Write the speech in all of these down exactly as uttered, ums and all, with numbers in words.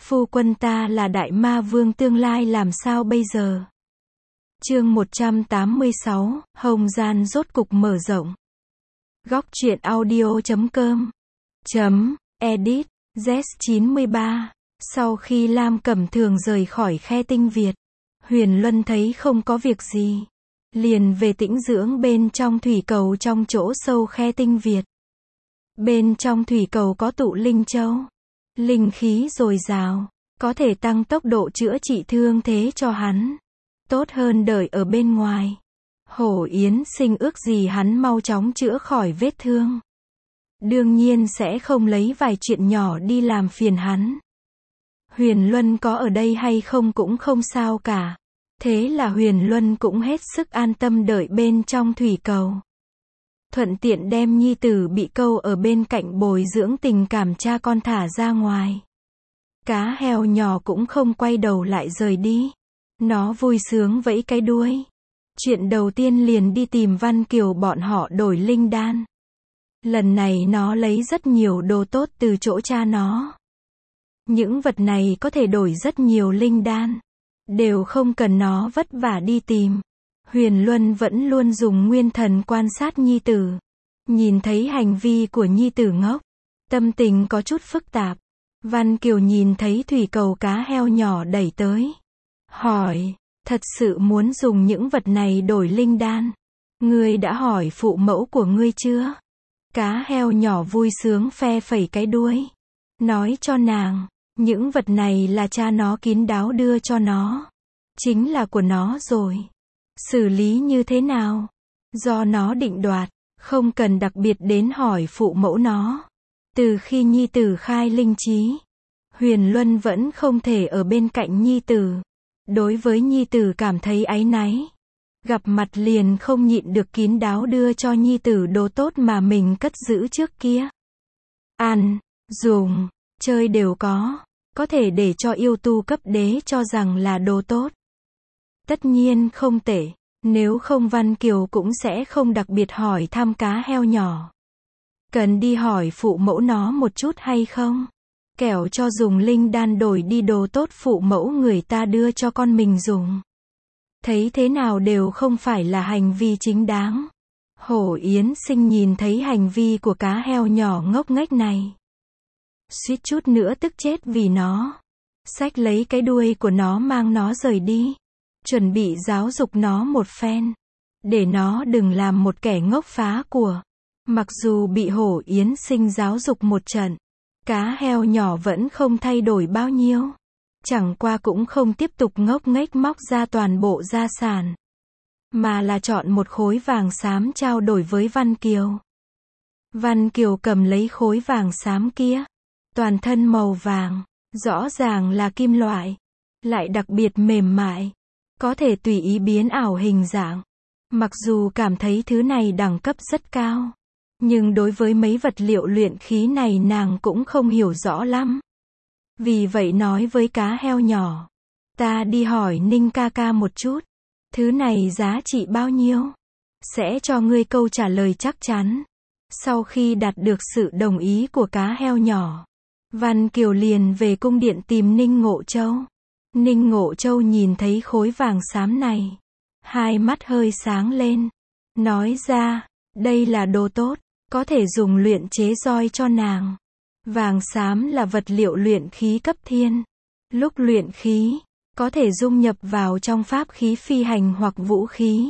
Phu quân ta là đại ma vương tương lai làm sao bây giờ? Chương một trăm tám mươi sáu, Hồng Gian rốt cục mở rộng. Góc truyện audio chấm com chấm edit Z chín mươi ba. Sau khi Lam Cẩm Thường rời khỏi Khe Tinh Việt, Huyền Luân thấy không có việc gì, liền về tĩnh dưỡng bên trong thủy cầu trong chỗ sâu Khe Tinh Việt. Bên trong thủy cầu có tụ linh châu, linh khí dồi dào, có thể tăng tốc độ chữa trị thương thế cho hắn, tốt hơn đợi ở bên ngoài. Hổ Yến Sinh ước gì hắn mau chóng chữa khỏi vết thương, đương nhiên sẽ không lấy vài chuyện nhỏ đi làm phiền hắn. Huyền Luân có ở đây hay không cũng không sao cả. Thế là Huyền Luân cũng hết sức an tâm đợi bên trong thủy cầu, thuận tiện đem nhi tử bị câu ở bên cạnh bồi dưỡng tình cảm cha con thả ra ngoài. Cá heo nhỏ cũng không quay đầu lại rời đi, nó vui sướng vẫy cái đuôi. Chuyện đầu tiên liền đi tìm Văn Kiều bọn họ đổi linh đan. Lần này nó lấy rất nhiều đồ tốt từ chỗ cha nó. Những vật này có thể đổi rất nhiều linh đan, đều không cần nó vất vả đi tìm. Huyền Luân vẫn luôn dùng nguyên thần quan sát nhi tử, nhìn thấy hành vi của nhi tử ngốc, tâm tình có chút phức tạp. Văn Kiều nhìn thấy thủy cầu cá heo nhỏ đẩy tới, hỏi, thật sự muốn dùng những vật này đổi linh đan? Ngươi đã hỏi phụ mẫu của ngươi chưa? Cá heo nhỏ vui sướng phe phẩy cái đuôi, nói cho nàng, những vật này là cha nó kín đáo đưa cho nó, chính là của nó rồi. Xử lý như thế nào? Do nó định đoạt, không cần đặc biệt đến hỏi phụ mẫu nó. Từ khi nhi tử khai linh trí, Huyền Luân vẫn không thể ở bên cạnh nhi tử. Đối với nhi tử cảm thấy áy náy. Gặp mặt liền không nhịn được kín đáo đưa cho nhi tử đồ tốt mà mình cất giữ trước kia. Ăn, dùng, chơi đều có. Có thể để cho yêu tu cấp đế cho rằng là đồ tốt. Tất nhiên không tệ, nếu không Văn Kiều cũng sẽ không đặc biệt hỏi thăm cá heo nhỏ. Cần đi hỏi phụ mẫu nó một chút hay không? Kẻo cho dùng linh đan đổi đi đồ tốt phụ mẫu người ta đưa cho con mình dùng. Thấy thế nào đều không phải là hành vi chính đáng. Hổ Yến Sinh nhìn thấy hành vi của cá heo nhỏ ngốc nghếch này, suýt chút nữa tức chết vì nó. Xách lấy cái đuôi của nó mang nó rời đi, chuẩn bị giáo dục nó một phen, để nó đừng làm một kẻ ngốc phá của. Mặc dù bị Hổ Yến Sinh giáo dục một trận, cá heo nhỏ vẫn không thay đổi bao nhiêu. Chẳng qua cũng không tiếp tục ngốc nghếch móc ra toàn bộ gia sản, mà là chọn một khối vàng xám trao đổi với Văn Kiều. Văn Kiều cầm lấy khối vàng xám kia, toàn thân màu vàng, rõ ràng là kim loại, lại đặc biệt mềm mại, có thể tùy ý biến ảo hình dạng. Mặc dù cảm thấy thứ này đẳng cấp rất cao, nhưng đối với mấy vật liệu luyện khí này nàng cũng không hiểu rõ lắm. Vì vậy nói với cá heo nhỏ, ta đi hỏi Ninh ca ca một chút, thứ này giá trị bao nhiêu? Sẽ cho ngươi câu trả lời chắc chắn. Sau khi đạt được sự đồng ý của cá heo nhỏ, Văn Kiều liền về cung điện tìm Ninh Ngộ Châu. Ninh Ngộ Châu nhìn thấy khối vàng xám này, hai mắt hơi sáng lên, nói ra, đây là đồ tốt, có thể dùng luyện chế roi cho nàng. Vàng xám là vật liệu luyện khí cấp thiên. Lúc luyện khí, có thể dung nhập vào trong pháp khí phi hành hoặc vũ khí.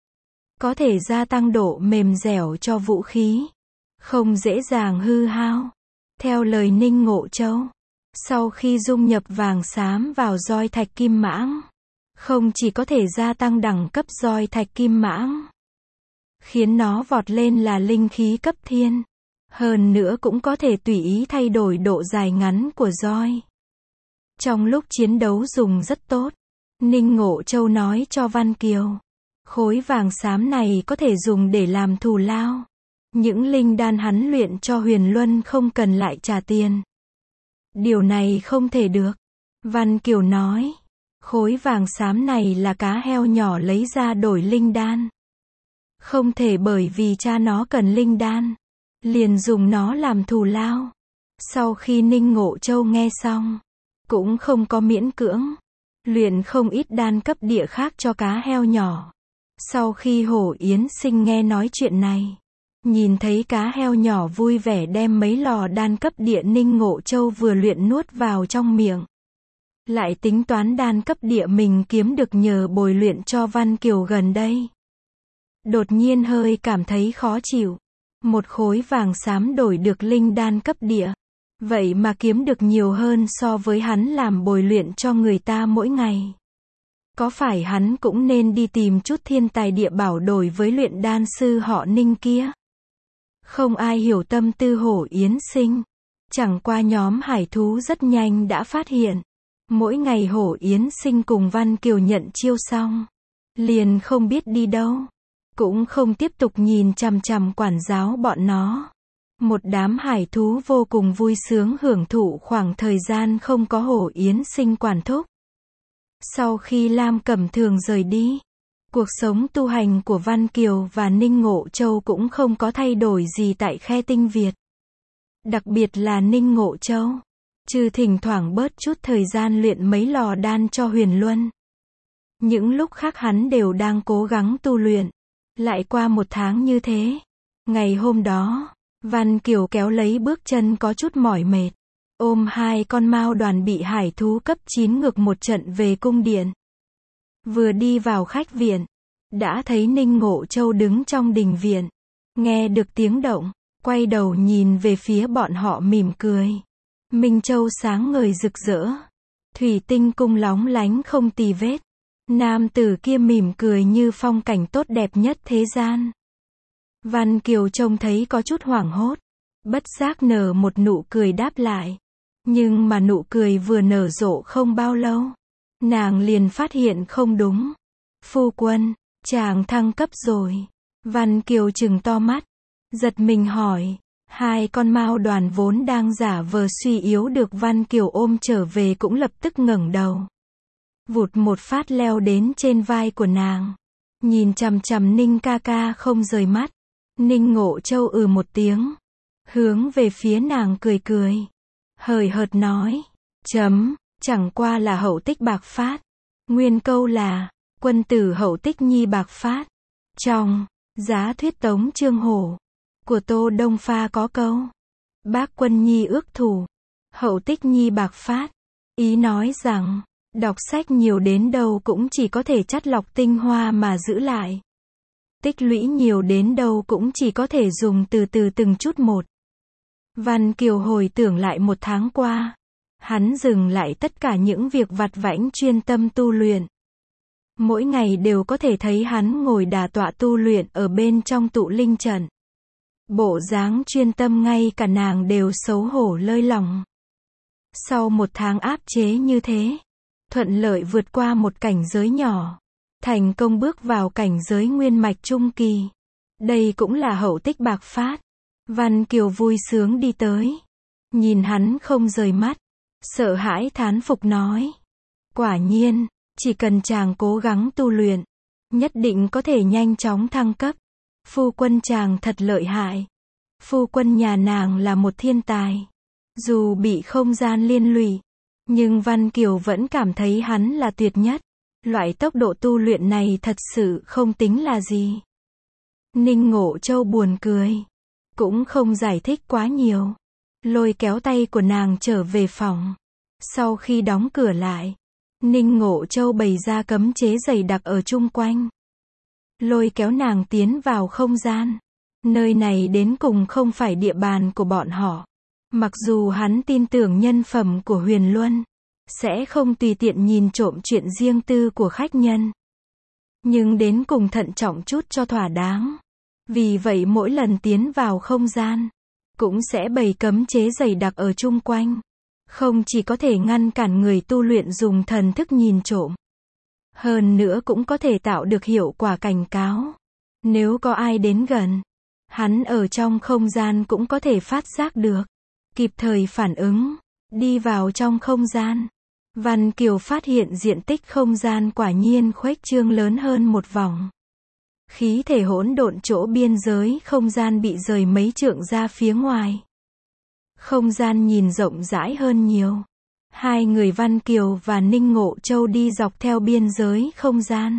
Có thể gia tăng độ mềm dẻo cho vũ khí, không dễ dàng hư hao. Theo lời Ninh Ngộ Châu, sau khi dung nhập vàng xám vào roi thạch kim mãng, không chỉ có thể gia tăng đẳng cấp roi thạch kim mãng, khiến nó vọt lên là linh khí cấp thiên, hơn nữa cũng có thể tùy ý thay đổi độ dài ngắn của roi. Trong lúc chiến đấu dùng rất tốt. Ninh Ngộ Châu nói cho Văn Kiều, khối vàng xám này có thể dùng để làm thù lao. Những linh đan hắn luyện cho Huyền Luân không cần lại trả tiền. Điều này không thể được. Văn Kiều nói, khối vàng xám này là cá heo nhỏ lấy ra đổi linh đan. Không thể bởi vì cha nó cần linh đan, liền dùng nó làm thù lao. Sau khi Ninh Ngộ Châu nghe xong, cũng không có miễn cưỡng. Luyện không ít đan cấp địa khác cho cá heo nhỏ. Sau khi Hổ Yến Sinh nghe nói chuyện này, nhìn thấy cá heo nhỏ vui vẻ đem mấy lò đan cấp địa Ninh Ngộ Châu vừa luyện nuốt vào trong miệng. Lại tính toán đan cấp địa mình kiếm được nhờ bồi luyện cho Văn Kiều gần đây. Đột nhiên hơi cảm thấy khó chịu. Một khối vàng xám đổi được linh đan cấp địa. Vậy mà kiếm được nhiều hơn so với hắn làm bồi luyện cho người ta mỗi ngày. Có phải hắn cũng nên đi tìm chút thiên tài địa bảo đổi với luyện đan sư họ Ninh kia? Không ai hiểu tâm tư Hổ Yến Sinh. Chẳng qua nhóm hải thú rất nhanh đã phát hiện. Mỗi ngày Hổ Yến Sinh cùng Văn Kiều nhận chiêu xong, liền không biết đi đâu. Cũng không tiếp tục nhìn chằm chằm quản giáo bọn nó. Một đám hải thú vô cùng vui sướng hưởng thụ khoảng thời gian không có Hổ Yến Sinh quản thúc. Sau khi Lam Cẩm Thường rời đi, cuộc sống tu hành của Văn Kiều và Ninh Ngộ Châu cũng không có thay đổi gì tại Khe Tinh Việt. Đặc biệt là Ninh Ngộ Châu, trừ thỉnh thoảng bớt chút thời gian luyện mấy lò đan cho Huyền Luân. Những lúc khác hắn đều đang cố gắng tu luyện. Lại qua một tháng như thế. Ngày hôm đó, Văn Kiều kéo lấy bước chân có chút mỏi mệt. Ôm hai con mao đoàn bị hải thú cấp chín ngược một trận về cung điện. Vừa đi vào khách viện, đã thấy Ninh Ngộ Châu đứng trong đình viện. Nghe được tiếng động, quay đầu nhìn về phía bọn họ mỉm cười. Minh Châu sáng ngời rực rỡ. Thủy tinh cung lóng lánh không tì vết. Nam tử kia mỉm cười như phong cảnh tốt đẹp nhất thế gian. Văn Kiều trông thấy có chút hoảng hốt. Bất giác nở một nụ cười đáp lại. Nhưng mà nụ cười vừa nở rộ không bao lâu, nàng liền phát hiện không đúng. Phu quân, chàng thăng cấp rồi. Văn Kiều trừng to mắt, giật mình hỏi. Hai con mao đoàn vốn đang giả vờ suy yếu được Văn Kiều ôm trở về cũng lập tức ngẩng đầu. Vụt một phát leo đến trên vai của nàng. Nhìn chằm chằm Ninh ca ca không rời mắt. Ninh Ngộ Châu ừ một tiếng. Hướng về phía nàng cười cười. Hời hợt nói. Chấm, chẳng qua là hậu tích bạc phát. Nguyên câu là, quân tử hậu tích nhi bạc phát. Trong, giá thuyết Tống Chương Hổ, của Tô Đông Pha có câu. Bác quân nhi ước thủ. Hậu tích nhi bạc phát. Ý nói rằng, đọc sách nhiều đến đâu cũng chỉ có thể chắt lọc tinh hoa mà giữ lại. Tích lũy nhiều đến đâu cũng chỉ có thể dùng từ từ từng chút một. Văn Kiều hồi tưởng lại một tháng qua. Hắn dừng lại tất cả những việc vặt vãnh chuyên tâm tu luyện. Mỗi ngày đều có thể thấy hắn ngồi đả tọa tu luyện ở bên trong tụ linh trận. Bộ dáng chuyên tâm ngay cả nàng đều xấu hổ lơi lòng. Sau một tháng áp chế như thế, thuận lợi vượt qua một cảnh giới nhỏ, thành công bước vào cảnh giới nguyên mạch trung kỳ. Đây cũng là hậu tích bạc phát. Văn Kiều vui sướng đi tới, nhìn hắn không rời mắt, sợ hãi thán phục nói. Quả nhiên, chỉ cần chàng cố gắng tu luyện, nhất định có thể nhanh chóng thăng cấp. Phu quân chàng thật lợi hại. Phu quân nhà nàng là một thiên tài. Dù bị không gian liên lụy, nhưng Văn Kiều vẫn cảm thấy hắn là tuyệt nhất. Loại tốc độ tu luyện này thật sự không tính là gì. Ninh Ngộ Châu buồn cười, cũng không giải thích quá nhiều. Lôi kéo tay của nàng trở về phòng. Sau khi đóng cửa lại, Ninh Ngộ Châu bày ra cấm chế dày đặc ở chung quanh. Lôi kéo nàng tiến vào không gian. Nơi này đến cùng không phải địa bàn của bọn họ. Mặc dù hắn tin tưởng nhân phẩm của Huyền Luân, sẽ không tùy tiện nhìn trộm chuyện riêng tư của khách nhân. Nhưng đến cùng thận trọng chút cho thỏa đáng. Vì vậy mỗi lần tiến vào không gian, cũng sẽ bày cấm chế dày đặc ở chung quanh. Không chỉ có thể ngăn cản người tu luyện dùng thần thức nhìn trộm, hơn nữa cũng có thể tạo được hiệu quả cảnh cáo. Nếu có ai đến gần, hắn ở trong không gian cũng có thể phát giác được, kịp thời phản ứng, đi vào trong không gian. Văn Kiều phát hiện diện tích không gian quả nhiên khuếch trương lớn hơn một vòng. Khí thể hỗn độn chỗ biên giới không gian bị rời mấy trượng ra phía ngoài. Không gian nhìn rộng rãi hơn nhiều. Hai người Văn Kiều và Ninh Ngộ Châu đi dọc theo biên giới không gian.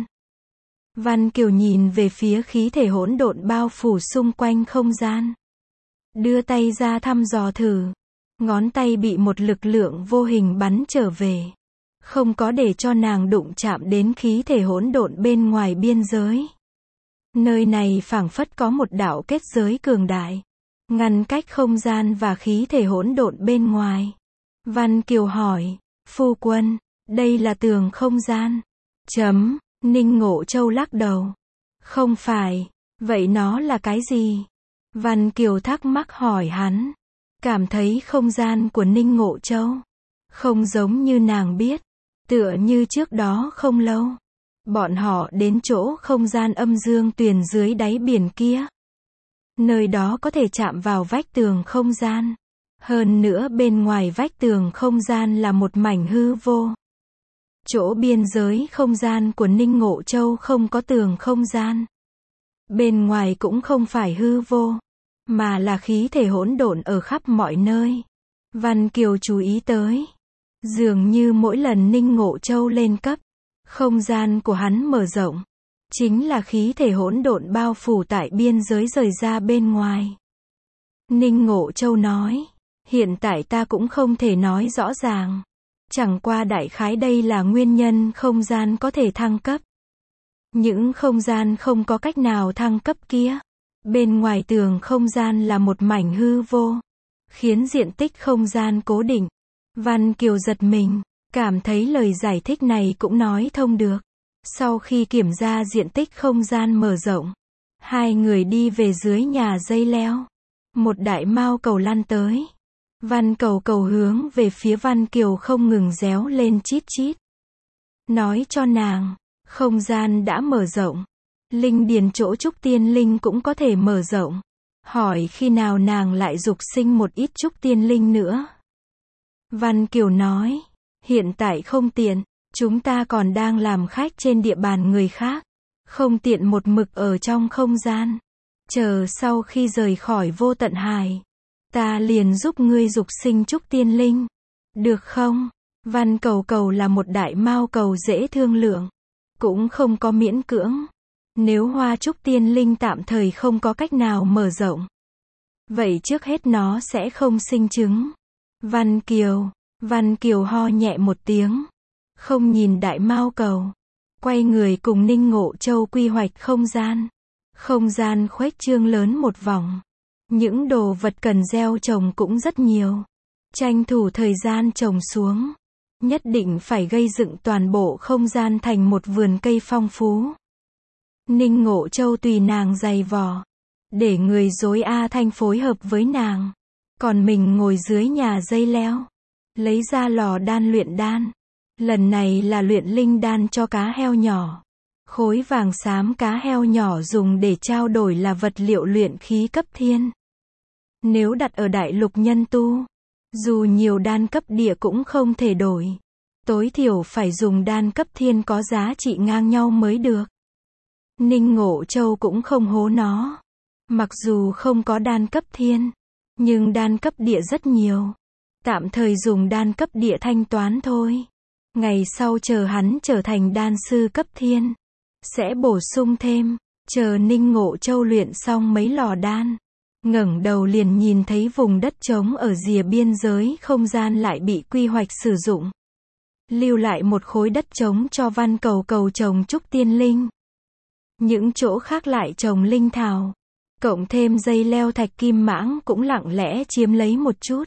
Văn Kiều nhìn về phía khí thể hỗn độn bao phủ xung quanh không gian. Đưa tay ra thăm dò thử. Ngón tay bị một lực lượng vô hình bắn trở về. Không có để cho nàng đụng chạm đến khí thể hỗn độn bên ngoài biên giới. Nơi này phảng phất có một đạo kết giới cường đại, ngăn cách không gian và khí thể hỗn độn bên ngoài. Văn Kiều hỏi, phu quân, đây là tường không gian. Chấm, Ninh Ngộ Châu lắc đầu. Không phải, vậy nó là cái gì? Văn Kiều thắc mắc hỏi hắn. Cảm thấy không gian của Ninh Ngộ Châu không giống như nàng biết. Tựa như trước đó không lâu, bọn họ đến chỗ không gian âm dương tuyền dưới đáy biển kia. Nơi đó có thể chạm vào vách tường không gian. Hơn nữa bên ngoài vách tường không gian là một mảnh hư vô. Chỗ biên giới không gian của Ninh Ngộ Châu không có tường không gian. Bên ngoài cũng không phải hư vô, mà là khí thể hỗn độn ở khắp mọi nơi. Văn Kiều chú ý tới. Dường như mỗi lần Ninh Ngộ Châu lên cấp, không gian của hắn mở rộng. Chính là khí thể hỗn độn bao phủ tại biên giới rời ra bên ngoài. Ninh Ngộ Châu nói, hiện tại ta cũng không thể nói rõ ràng. Chẳng qua đại khái đây là nguyên nhân không gian có thể thăng cấp. Những không gian không có cách nào thăng cấp kia. Bên ngoài tường không gian là một mảnh hư vô, khiến diện tích không gian cố định. Văn Kiều giật mình, cảm thấy lời giải thích này cũng nói thông được. Sau khi kiểm tra diện tích không gian mở rộng, hai người đi về dưới nhà dây leo. Một đại mao cầu lăn tới. Văn Cầu Cầu hướng về phía Văn Kiều không ngừng réo lên chít chít. Nói cho nàng, không gian đã mở rộng. Linh điền chỗ trúc tiên linh cũng có thể mở rộng. Hỏi khi nào nàng lại dục sinh một ít trúc tiên linh nữa. Văn Kiều nói, hiện tại không tiện, chúng ta còn đang làm khách trên địa bàn người khác. Không tiện một mực ở trong không gian. Chờ sau khi rời khỏi vô tận hải, ta liền giúp ngươi dục sinh trúc tiên linh. Được không? Văn Cầu Cầu là một đại mao cầu dễ thương lượng. Cũng không có miễn cưỡng. Nếu hoa trúc tiên linh tạm thời không có cách nào mở rộng, vậy trước hết nó sẽ không sinh trứng. Văn Kiều, Văn Kiều ho nhẹ một tiếng. Không nhìn đại mao cầu. Quay người cùng Ninh Ngộ Châu quy hoạch không gian. Không gian khuếch trương lớn một vòng. Những đồ vật cần gieo trồng cũng rất nhiều. Tranh thủ thời gian trồng xuống. Nhất định phải gây dựng toàn bộ không gian thành một vườn cây phong phú. Ninh Ngộ Châu tùy nàng giày vò. Để người dối A Thanh phối hợp với nàng. Còn mình ngồi dưới nhà dây leo. Lấy ra lò đan luyện đan. Lần này là luyện linh đan cho cá heo nhỏ. Khối vàng xám cá heo nhỏ dùng để trao đổi là vật liệu luyện khí cấp thiên. Nếu đặt ở đại lục nhân tu, dù nhiều đan cấp địa cũng không thể đổi. Tối thiểu phải dùng đan cấp thiên có giá trị ngang nhau mới được. Ninh Ngộ Châu cũng không hố nó. Mặc dù không có đan cấp thiên, nhưng đan cấp địa rất nhiều. Tạm thời dùng đan cấp địa thanh toán thôi. Ngày sau chờ hắn trở thành đan sư cấp thiên, sẽ bổ sung thêm. Chờ Ninh Ngộ Châu luyện xong mấy lò đan, ngẩng đầu liền nhìn thấy vùng đất trống ở rìa biên giới không gian lại bị quy hoạch sử dụng. Lưu lại một khối đất trống cho Văn Cầu Cầu trồng trúc tiên linh. Những chỗ khác lại trồng linh thảo. Cộng thêm dây leo thạch kim mãng cũng lặng lẽ chiếm lấy một chút.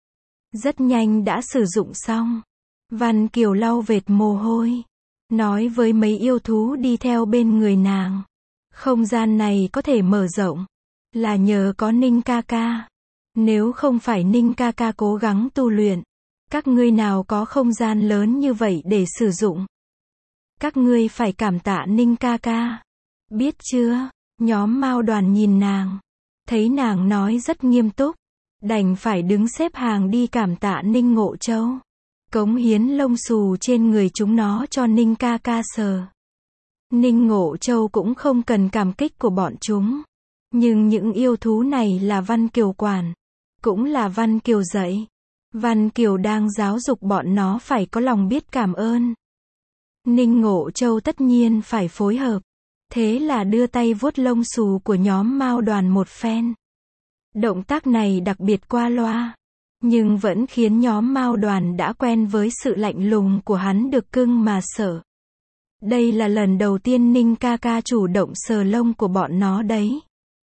Rất nhanh đã sử dụng xong. Văn Kiều lau vệt mồ hôi. Nói với mấy yêu thú đi theo bên người nàng. Không gian này có thể mở rộng. Là nhờ có Ninh ca ca. Nếu không phải Ninh ca ca cố gắng tu luyện, các ngươi nào có không gian lớn như vậy để sử dụng. Các ngươi phải cảm tạ Ninh ca ca. Biết chưa? Nhóm Mao Đoàn nhìn nàng. Thấy nàng nói rất nghiêm túc. Đành phải đứng xếp hàng đi cảm tạ Ninh Ngộ Châu. Cống hiến lông xù trên người chúng nó cho Ninh ca ca sờ. Ninh Ngộ Châu cũng không cần cảm kích của bọn chúng. Nhưng những yêu thú này là Văn Kiều quản. Cũng là Văn Kiều dạy. Văn Kiều đang giáo dục bọn nó phải có lòng biết cảm ơn. Ninh Ngộ Châu tất nhiên phải phối hợp. Thế là đưa tay vuốt lông xù của nhóm Mao Đoàn một phen. Động tác này đặc biệt qua loa, nhưng vẫn khiến nhóm Mao Đoàn đã quen với sự lạnh lùng của hắn được cưng mà sợ. Đây là lần đầu tiên Ninh ca ca chủ động sờ lông của bọn nó đấy.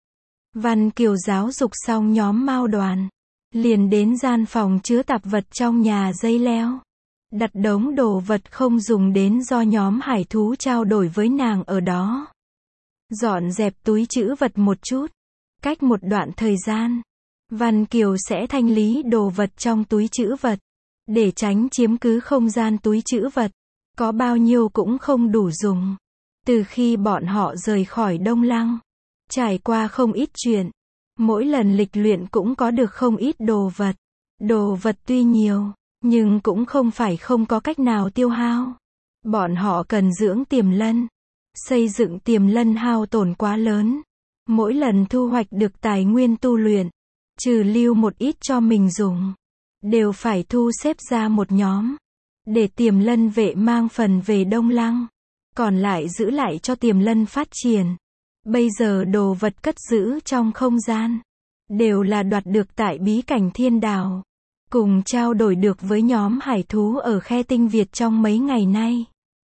Văn Kiều giáo dục xong nhóm Mao Đoàn, liền đến gian phòng chứa tạp vật trong nhà dây leo. Đặt đống đồ vật không dùng đến do nhóm hải thú trao đổi với nàng ở đó. Dọn dẹp túi trữ vật một chút. Cách một đoạn thời gian, Văn Kiều sẽ thanh lý đồ vật trong túi trữ vật, để tránh chiếm cứ không gian túi trữ vật. Có bao nhiêu cũng không đủ dùng. Từ khi bọn họ rời khỏi Đông Lăng, trải qua không ít chuyện, mỗi lần lịch luyện cũng có được không ít đồ vật. Đồ vật tuy nhiều, nhưng cũng không phải không có cách nào tiêu hao. Bọn họ cần dưỡng tiềm lân. Xây dựng tiềm lân hao tổn quá lớn. Mỗi lần thu hoạch được tài nguyên tu luyện, trừ lưu một ít cho mình dùng, đều phải thu xếp ra một nhóm, để tiềm lân vệ mang phần về Đông Lăng, còn lại giữ lại cho tiềm lân phát triển. Bây giờ đồ vật cất giữ trong không gian, đều là đoạt được tại bí cảnh thiên đảo, cùng trao đổi được với nhóm hải thú ở khe tinh Việt trong mấy ngày nay.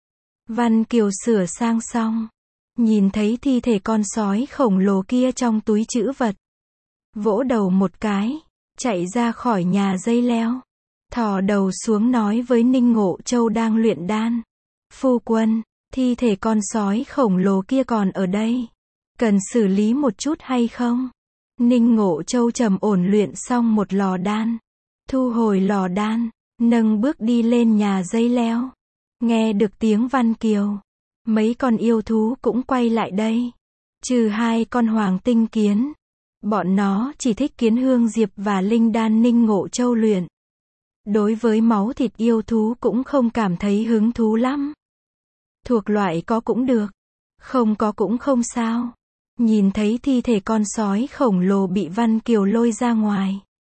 Văn Kiều sửa sang xong, nhìn thấy thi thể con sói khổng lồ kia trong túi trữ vật, vỗ đầu một cái, chạy ra khỏi nhà dây leo, thò đầu xuống nói với Ninh Ngộ Châu đang luyện đan. Phu quân, thi thể con sói khổng lồ kia còn ở đây, cần xử lý một chút hay không? Ninh Ngộ Châu trầm ổn luyện xong một lò đan, thu hồi lò đan, nâng bước đi lên nhà dây leo. Nghe được tiếng Văn Kiều, mấy con yêu thú cũng quay lại đây, trừ hai con hoàng tinh kiến. Bọn nó chỉ thích kiến hương diệp và linh đan Ninh Ngộ Châu luyện. Đối với máu thịt yêu thú cũng không cảm thấy hứng thú lắm. Thuộc loại có cũng được, không có cũng không sao. Nhìn thấy thi thể con sói khổng lồ bị Văn Kiều lôi ra ngoài,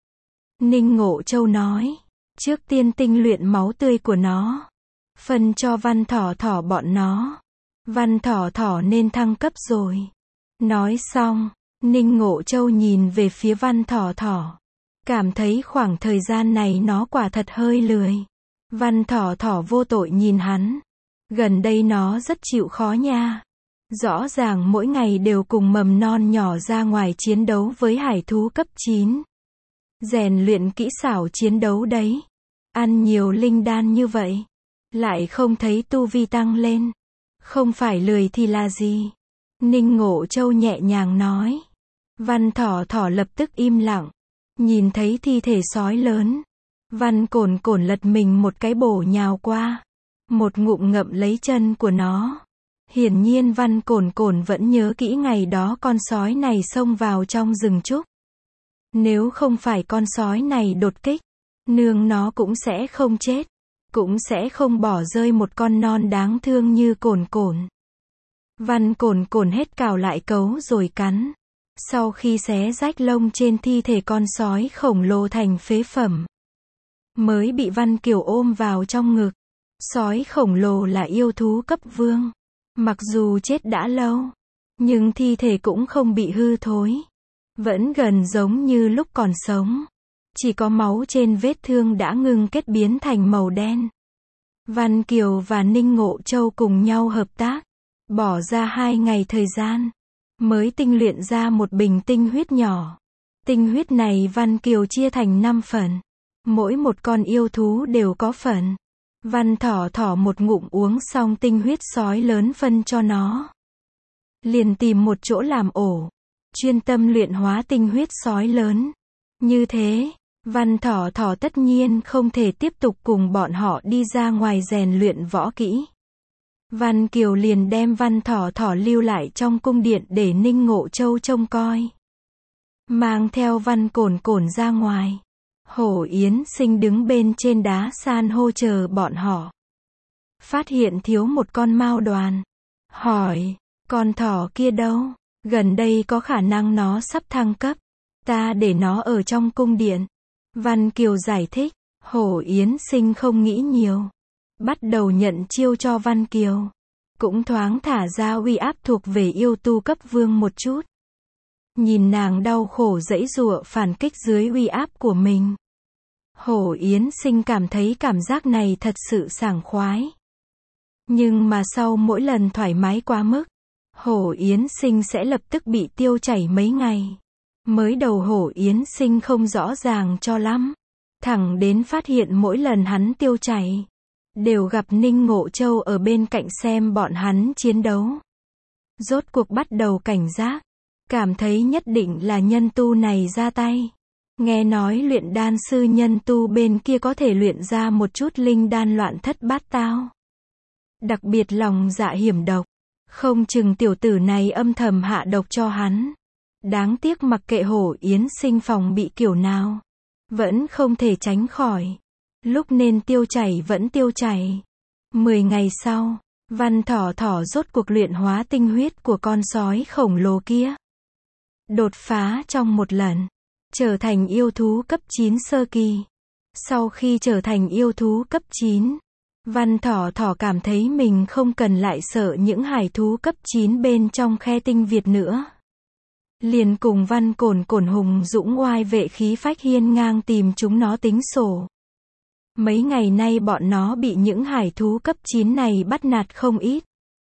Ninh Ngộ Châu nói, trước tiên tinh luyện máu tươi của nó, phân cho Văn Thỏ Thỏ bọn nó. Văn Thỏ Thỏ nên thăng cấp rồi. Nói xong, Ninh Ngộ Châu nhìn về phía Văn Thỏ Thỏ, cảm thấy khoảng thời gian này nó quả thật hơi lười. Văn Thỏ Thỏ vô tội nhìn hắn, gần đây nó rất chịu khó nha. Rõ ràng mỗi ngày đều cùng mầm non nhỏ ra ngoài chiến đấu với hải thú cấp chín. Rèn luyện kỹ xảo chiến đấu đấy. Ăn nhiều linh đan như vậy, lại không thấy tu vi tăng lên. Không phải lười thì là gì? Ninh Ngộ Châu nhẹ nhàng nói. Văn Thỏ Thỏ lập tức im lặng. Nhìn thấy thi thể sói lớn, Văn Cổn Cổn lật mình một cái bổ nhào qua, một ngụm ngậm lấy chân của nó. Hiển nhiên Văn Cổn Cổn vẫn nhớ kỹ ngày đó con sói này xông vào trong rừng trúc. Nếu không phải con sói này đột kích, nương nó cũng sẽ không chết, cũng sẽ không bỏ rơi một con non đáng thương như Cổn Cổn. Văn Cổn Cổn hết cào lại cấu rồi cắn. Sau khi xé rách lông trên thi thể con sói khổng lồ thành phế phẩm, mới bị Văn Kiều ôm vào trong ngực. Sói khổng lồ là yêu thú cấp vương. Mặc dù chết đã lâu, nhưng thi thể cũng không bị hư thối. Vẫn gần giống như lúc còn sống. Chỉ có máu trên vết thương đã ngưng kết biến thành màu đen. Văn Kiều và Ninh Ngộ Châu cùng nhau hợp tác, bỏ ra hai ngày thời gian, mới tinh luyện ra một bình tinh huyết nhỏ. Tinh huyết này Văn Kiều chia thành năm phần. Mỗi một con yêu thú đều có phần. Văn Thỏ Thỏ một ngụm uống xong tinh huyết sói lớn phân cho nó, liền tìm một chỗ làm ổ, chuyên tâm luyện hóa tinh huyết sói lớn. Như thế, Văn Thỏ Thỏ tất nhiên không thể tiếp tục cùng bọn họ đi ra ngoài rèn luyện võ kỹ. Văn Kiều liền đem Văn Thỏ Thỏ lưu lại trong cung điện để Ninh Ngộ Châu trông coi. Mang theo Văn Cổn Cổn ra ngoài. Hổ Yến Sinh đứng bên trên đá san hô chờ bọn họ. Phát hiện thiếu một con Mao Đoàn. Hỏi, con thỏ kia đâu? Gần đây có khả năng nó sắp thăng cấp. Ta để nó ở trong cung điện. Văn Kiều giải thích, Hổ Yến Sinh không nghĩ nhiều. Bắt đầu nhận chiêu cho Văn Kiều. Cũng thoáng thả ra uy áp thuộc về yêu tu cấp vương một chút. Nhìn nàng đau khổ giãy giụa phản kích dưới uy áp của mình. Hổ Yến Sinh cảm thấy cảm giác này thật sự sảng khoái. Nhưng mà sau mỗi lần thoải mái quá mức, Hổ Yến Sinh sẽ lập tức bị tiêu chảy mấy ngày. Mới đầu Hổ Yến Sinh không rõ ràng cho lắm. Thẳng đến phát hiện mỗi lần hắn tiêu chảy, đều gặp Ninh Ngộ Châu ở bên cạnh xem bọn hắn chiến đấu. Rốt cuộc bắt đầu cảnh giác. Cảm thấy nhất định là nhân tu này ra tay. Nghe nói luyện đan sư nhân tu bên kia có thể luyện ra một chút linh đan loạn thất bát tao. Đặc biệt lòng dạ hiểm độc. Không chừng tiểu tử này âm thầm hạ độc cho hắn. Đáng tiếc mặc kệ Hổ Yến Sinh phòng bị kiểu nào, vẫn không thể tránh khỏi. Lúc nên tiêu chảy vẫn tiêu chảy. Mười ngày sau, Văn Thỏ Thỏ rốt cuộc luyện hóa tinh huyết của con sói khổng lồ kia. Đột phá trong một lần. Trở thành yêu thú cấp chín sơ kỳ. Sau khi trở thành yêu thú cấp chín, Văn Thỏ Thỏ cảm thấy mình không cần lại sợ những hải thú cấp chín bên trong khe tinh Việt nữa. Liền cùng Văn Cổn Cổn hùng dũng oai vệ khí phách hiên ngang tìm chúng nó tính sổ. Mấy ngày nay bọn nó bị những hải thú cấp chín này bắt nạt không ít.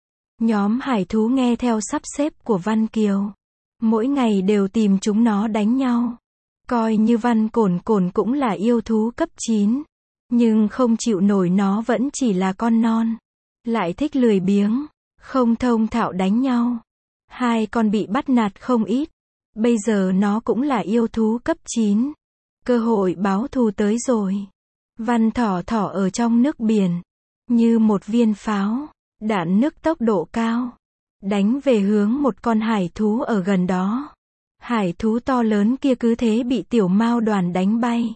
Nhóm hải thú nghe theo sắp xếp của Văn Kiều. Mỗi ngày đều tìm chúng nó đánh nhau. Coi như Văn Cổn Cổn cũng là yêu thú cấp chín. Nhưng không chịu nổi nó vẫn chỉ là con non. Lại thích lười biếng. Không thông thạo đánh nhau. Hai con bị bắt nạt không ít. Bây giờ nó cũng là yêu thú cấp chín. Cơ hội báo thù tới rồi. Văn Thỏ Thỏ ở trong nước biển. Như một viên pháo. Đạn nước tốc độ cao. Đánh về hướng một con hải thú ở gần đó. Hải thú to lớn kia cứ thế bị tiểu mao đoàn đánh bay.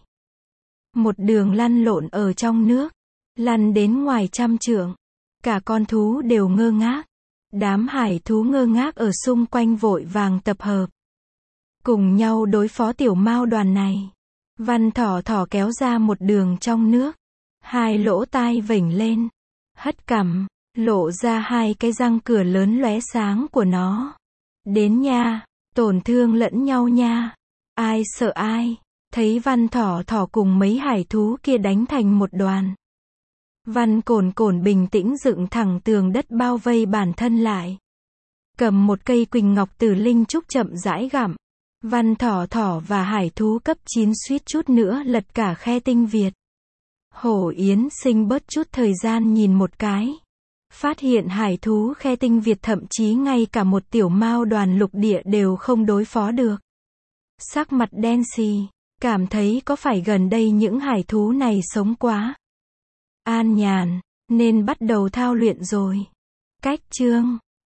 Một đường lăn lộn ở trong nước. Lăn đến ngoài trăm trượng. Cả con thú đều ngơ ngác. Đám hải thú ngơ ngác ở xung quanh vội vàng tập hợp. Cùng nhau đối phó tiểu mao đoàn này. Văn Thỏ Thỏ kéo ra một đường trong nước. Hai lỗ tai vểnh lên. Hất cằm. Lộ ra hai cái răng cửa lớn lóe sáng của nó. Đến nha. Tổn thương lẫn nhau nha. Ai sợ ai. Thấy Văn Thỏ Thỏ cùng mấy hải thú kia đánh thành một đoàn. Văn Cổn Cổn bình tĩnh dựng thẳng tường đất bao vây bản thân lại. Cầm một cây quỳnh ngọc tử linh trúc chậm rãi gặm. Văn Thỏ Thỏ và hải thú cấp chín suýt chút nữa lật cả khe tinh Việt. Hổ Yến Sinh bớt chút thời gian nhìn một cái. Phát hiện hải thú khe tinh Việt thậm chí ngay cả một tiểu mao đoàn lục địa đều không đối phó được. Sắc mặt đen xì. Cảm thấy có phải gần đây những hải thú này sống quá an nhàn, nên bắt đầu thao luyện rồi. Cách chương